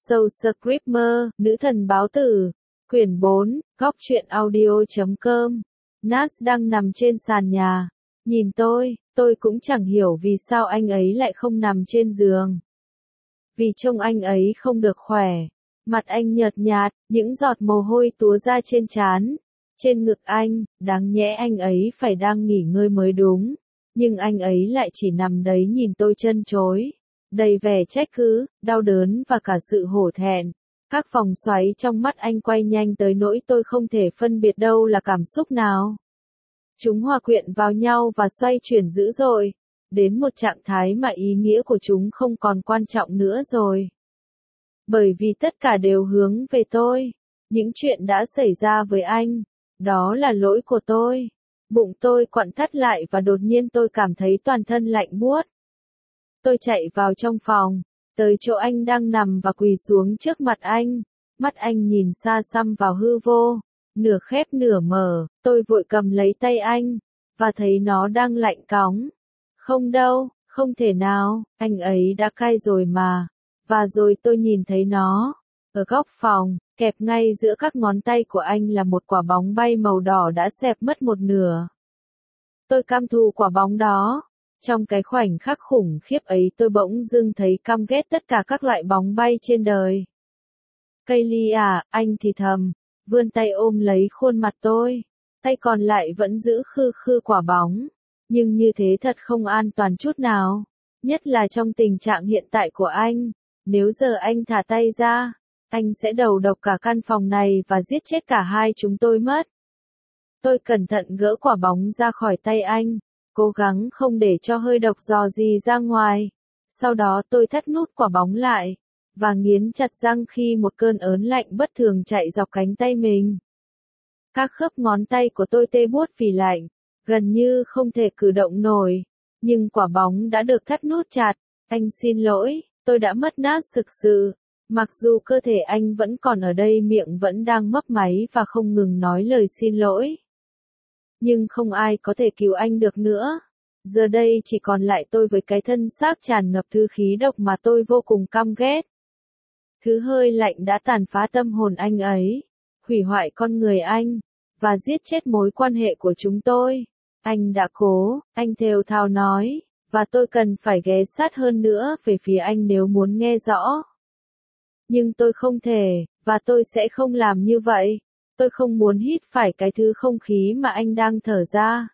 Soul Screamer, Nữ thần báo tử, quyển 4, góc truyện audio.com. Nas đang nằm trên sàn nhà, nhìn tôi cũng chẳng hiểu vì sao anh ấy lại không nằm trên giường. Vì trông anh ấy không được khỏe, mặt anh nhợt nhạt, những giọt mồ hôi túa ra trên trán, trên ngực anh, đáng nhẽ anh ấy phải đang nghỉ ngơi mới đúng, nhưng anh ấy lại chỉ nằm đấy nhìn tôi trân trối, đầy vẻ trách cứ, đau đớn và cả sự hổ thẹn. Các vòng xoáy trong mắt anh quay nhanh tới nỗi tôi không thể phân biệt đâu là cảm xúc nào. Chúng hòa quyện vào nhau và xoay chuyển dữ dội, đến một trạng thái mà ý nghĩa của chúng không còn quan trọng nữa rồi. Bởi vì tất cả đều hướng về tôi, những chuyện đã xảy ra với anh, đó là lỗi của tôi. Bụng tôi quặn thắt lại và đột nhiên tôi cảm thấy toàn thân lạnh buốt. Tôi chạy vào trong phòng, tới chỗ anh đang nằm và quỳ xuống trước mặt anh, mắt anh nhìn xa xăm vào hư vô, nửa khép nửa mở, tôi vội cầm lấy tay anh, và thấy nó đang lạnh cóng. Không đâu, không thể nào, anh ấy đã cai rồi mà. Và rồi tôi nhìn thấy nó, ở góc phòng, kẹp ngay giữa các ngón tay của anh là một quả bóng bay màu đỏ đã xẹp mất một nửa. Tôi căm thù quả bóng đó. Trong cái khoảnh khắc khủng khiếp ấy tôi bỗng dưng thấy căm ghét tất cả các loại bóng bay trên đời. Kaylee à, anh thì thầm, vươn tay ôm lấy khuôn mặt tôi, tay còn lại vẫn giữ khư khư quả bóng. Nhưng như thế thật không an toàn chút nào, nhất là trong tình trạng hiện tại của anh. Nếu giờ anh thả tay ra, anh sẽ đầu độc cả căn phòng này và giết chết cả hai chúng tôi mất. Tôi cẩn thận gỡ quả bóng ra khỏi tay anh, cố gắng không để cho hơi độc dò gì ra ngoài. Sau đó tôi thắt nút quả bóng lại, và nghiến chặt răng khi một cơn ớn lạnh bất thường chạy dọc cánh tay mình. Các khớp ngón tay của tôi tê buốt vì lạnh, gần như không thể cử động nổi, nhưng quả bóng đã được thắt nút chặt. Anh xin lỗi, tôi đã mất Nas thực sự. Mặc dù cơ thể anh vẫn còn ở đây, miệng vẫn đang mấp máy và không ngừng nói lời xin lỗi. Nhưng không ai có thể cứu anh được nữa. Giờ đây chỉ còn lại tôi với cái thân xác tràn ngập thứ khí độc mà tôi vô cùng căm ghét. Thứ hơi lạnh đã tàn phá tâm hồn anh ấy, hủy hoại con người anh, và giết chết mối quan hệ của chúng tôi. Anh đã cố, anh thều thào nói, và tôi cần phải ghé sát hơn nữa về phía anh nếu muốn nghe rõ. Nhưng tôi không thể, và tôi sẽ không làm như vậy. Tôi không muốn hít phải cái thứ không khí mà anh đang thở ra.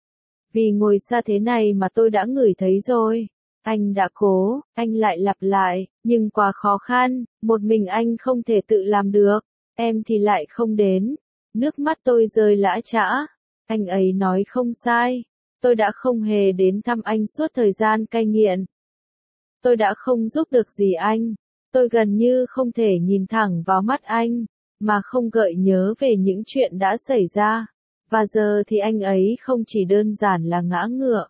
Vì ngồi xa thế này mà tôi đã ngửi thấy rồi. Anh đã cố, anh lại lặp lại, nhưng quá khó khăn, một mình anh không thể tự làm được, em thì lại không đến. Nước mắt tôi rơi lã chã. Anh ấy nói không sai. Tôi đã không hề đến thăm anh suốt thời gian cai nghiện. Tôi đã không giúp được gì anh. Tôi gần như không thể nhìn thẳng vào mắt anh, mà không gợi nhớ về những chuyện đã xảy ra. Và giờ thì anh ấy không chỉ đơn giản là ngã ngựa,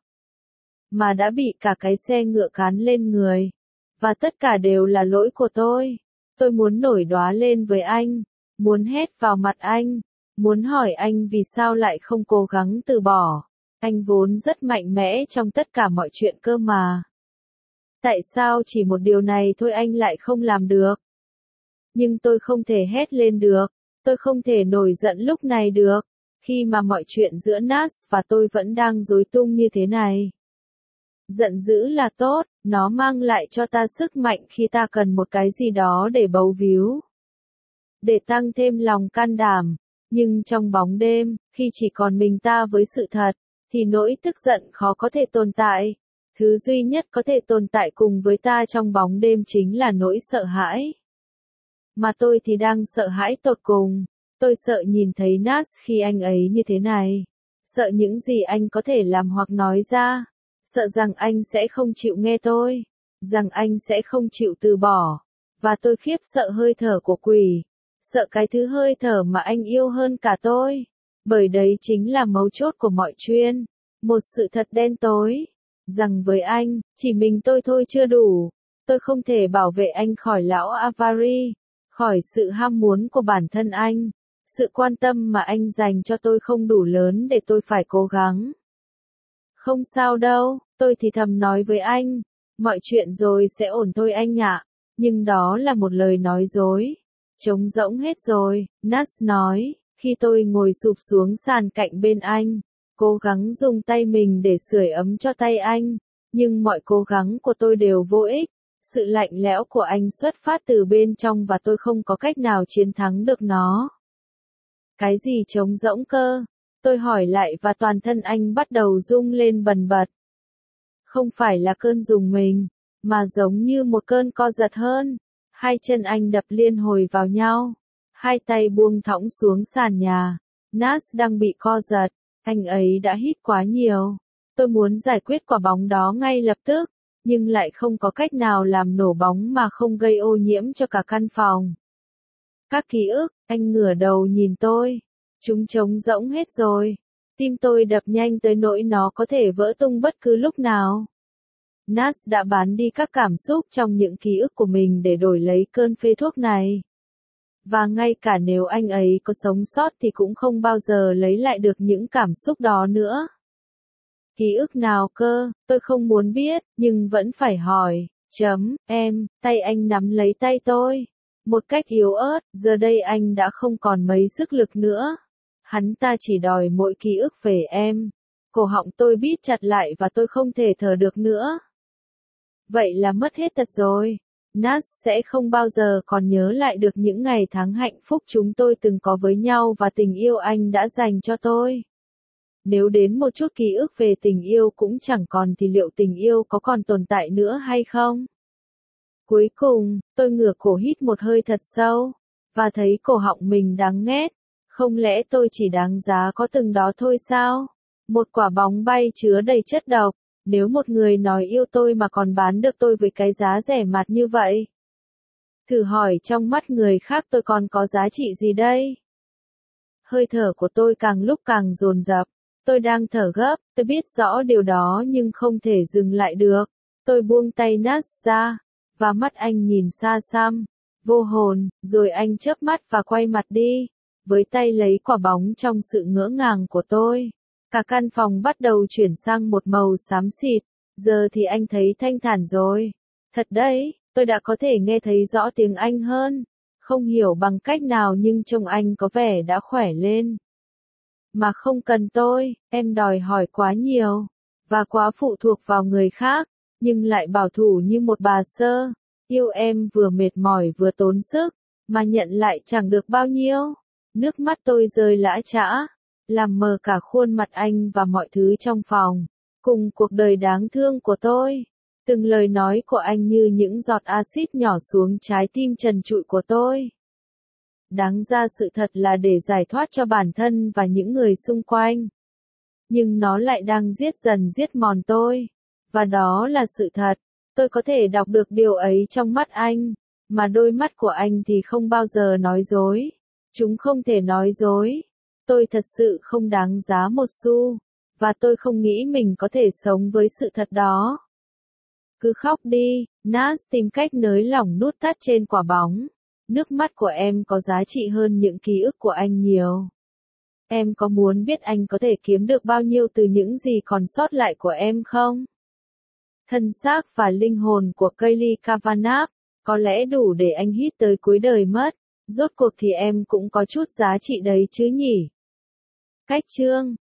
mà đã bị cả cái xe ngựa cán lên người. Và tất cả đều là lỗi của tôi. Tôi muốn nổi đoá lên với anh, muốn hét vào mặt anh, muốn hỏi anh vì sao lại không cố gắng từ bỏ. Anh vốn rất mạnh mẽ trong tất cả mọi chuyện cơ mà. Tại sao chỉ một điều này thôi anh lại không làm được? Nhưng tôi không thể hét lên được, tôi không thể nổi giận lúc này được, khi mà mọi chuyện giữa Nas và tôi vẫn đang rối tung như thế này. Giận dữ là tốt, nó mang lại cho ta sức mạnh khi ta cần một cái gì đó để bấu víu, để tăng thêm lòng can đảm. Nhưng trong bóng đêm, khi chỉ còn mình ta với sự thật, thì nỗi tức giận khó có thể tồn tại. Thứ duy nhất có thể tồn tại cùng với ta trong bóng đêm chính là nỗi sợ hãi. Mà tôi thì đang sợ hãi tột cùng. Tôi sợ nhìn thấy Nas khi anh ấy như thế này. Sợ những gì anh có thể làm hoặc nói ra. Sợ rằng anh sẽ không chịu nghe tôi. Rằng anh sẽ không chịu từ bỏ. Và tôi khiếp sợ hơi thở của quỷ. Sợ cái thứ hơi thở mà anh yêu hơn cả tôi. Bởi đấy chính là mấu chốt của mọi chuyện. Một sự thật đen tối. Rằng với anh, chỉ mình tôi thôi chưa đủ. Tôi không thể bảo vệ anh khỏi lão Avari. Khỏi sự ham muốn của bản thân anh. Sự quan tâm mà anh dành cho tôi không đủ lớn để tôi phải cố gắng. Không sao đâu, tôi thì thầm nói với anh. Mọi chuyện rồi sẽ ổn thôi anh ạ. Nhưng đó là một lời nói dối. Trống rỗng hết rồi, Nas nói, khi tôi ngồi sụp xuống sàn cạnh bên anh, cố gắng dùng tay mình để sưởi ấm cho tay anh, nhưng mọi cố gắng của tôi đều vô ích. Sự lạnh lẽo của anh xuất phát từ bên trong và tôi không có cách nào chiến thắng được nó. Cái gì trống rỗng cơ? Tôi hỏi lại và toàn thân anh bắt đầu rung lên bần bật. Không phải là cơn rùng mình, mà giống như một cơn co giật hơn. Hai chân anh đập liên hồi vào nhau. Hai tay buông thõng xuống sàn nhà. Nas đang bị co giật. Anh ấy đã hít quá nhiều. Tôi muốn giải quyết quả bóng đó ngay lập tức, nhưng lại không có cách nào làm nổ bóng mà không gây ô nhiễm cho cả căn phòng. Các ký ức, anh ngửa đầu nhìn tôi. Chúng trống rỗng hết rồi. Tim tôi đập nhanh tới nỗi nó có thể vỡ tung bất cứ lúc nào. Nas đã bán đi các cảm xúc trong những ký ức của mình để đổi lấy cơn phê thuốc này. Và ngay cả nếu anh ấy có sống sót thì cũng không bao giờ lấy lại được những cảm xúc đó nữa. Ký ức nào cơ, tôi không muốn biết, nhưng vẫn phải hỏi. Tay anh nắm lấy tay tôi. Một cách yếu ớt, giờ đây anh đã không còn mấy sức lực nữa. Hắn ta chỉ đòi mỗi ký ức về em. Cổ họng tôi bít chặt lại và tôi không thể thở được nữa. Vậy là mất hết thật rồi. Nas sẽ không bao giờ còn nhớ lại được những ngày tháng hạnh phúc chúng tôi từng có với nhau và tình yêu anh đã dành cho tôi. Nếu đến một chút ký ức về tình yêu cũng chẳng còn thì liệu tình yêu có còn tồn tại nữa hay không? Cuối cùng, tôi ngửa cổ hít một hơi thật sâu, và thấy cổ họng mình đắng nghét. Không lẽ tôi chỉ đáng giá có từng đó thôi sao? Một quả bóng bay chứa đầy chất độc. Nếu một người nói yêu tôi mà còn bán được tôi với cái giá rẻ mạt như vậy. Thử hỏi trong mắt người khác tôi còn có giá trị gì đây? Hơi thở của tôi càng lúc càng dồn dập. Tôi đang thở gấp, tôi biết rõ điều đó nhưng không thể dừng lại được. Tôi buông tay Nas ra, và mắt anh nhìn xa xăm, vô hồn, rồi anh chớp mắt và quay mặt đi, với tay lấy quả bóng trong sự ngỡ ngàng của tôi. Cả căn phòng bắt đầu chuyển sang một màu xám xịt, giờ thì anh thấy thanh thản rồi. Thật đấy, tôi đã có thể nghe thấy rõ tiếng anh hơn. Không hiểu bằng cách nào nhưng trông anh có vẻ đã khỏe lên. Mà không cần tôi, em đòi hỏi quá nhiều, và quá phụ thuộc vào người khác, nhưng lại bảo thủ như một bà sơ. Yêu em vừa mệt mỏi vừa tốn sức, mà nhận lại chẳng được bao nhiêu. Nước mắt tôi rơi lã chã, làm mờ cả khuôn mặt anh và mọi thứ trong phòng, cùng cuộc đời đáng thương của tôi. Từng lời nói của anh như những giọt axit nhỏ xuống trái tim trần trụi của tôi. Đáng ra sự thật là để giải thoát cho bản thân và những người xung quanh. Nhưng nó lại đang giết dần giết mòn tôi. Và đó là sự thật. Tôi có thể đọc được điều ấy trong mắt anh, mà đôi mắt của anh thì không bao giờ nói dối. Chúng không thể nói dối. Tôi thật sự không đáng giá một xu, và tôi không nghĩ mình có thể sống với sự thật đó. Cứ khóc đi, Nas tìm cách nới lỏng nút thắt trên quả bóng. Nước mắt của em có giá trị hơn những ký ức của anh nhiều. Em có muốn biết anh có thể kiếm được bao nhiêu từ những gì còn sót lại của em không? Thân xác và linh hồn của Kayleigh Kavanagh, có lẽ đủ để anh hít tới cuối đời mất. Rốt cuộc thì em cũng có chút giá trị đấy chứ nhỉ? Cách chương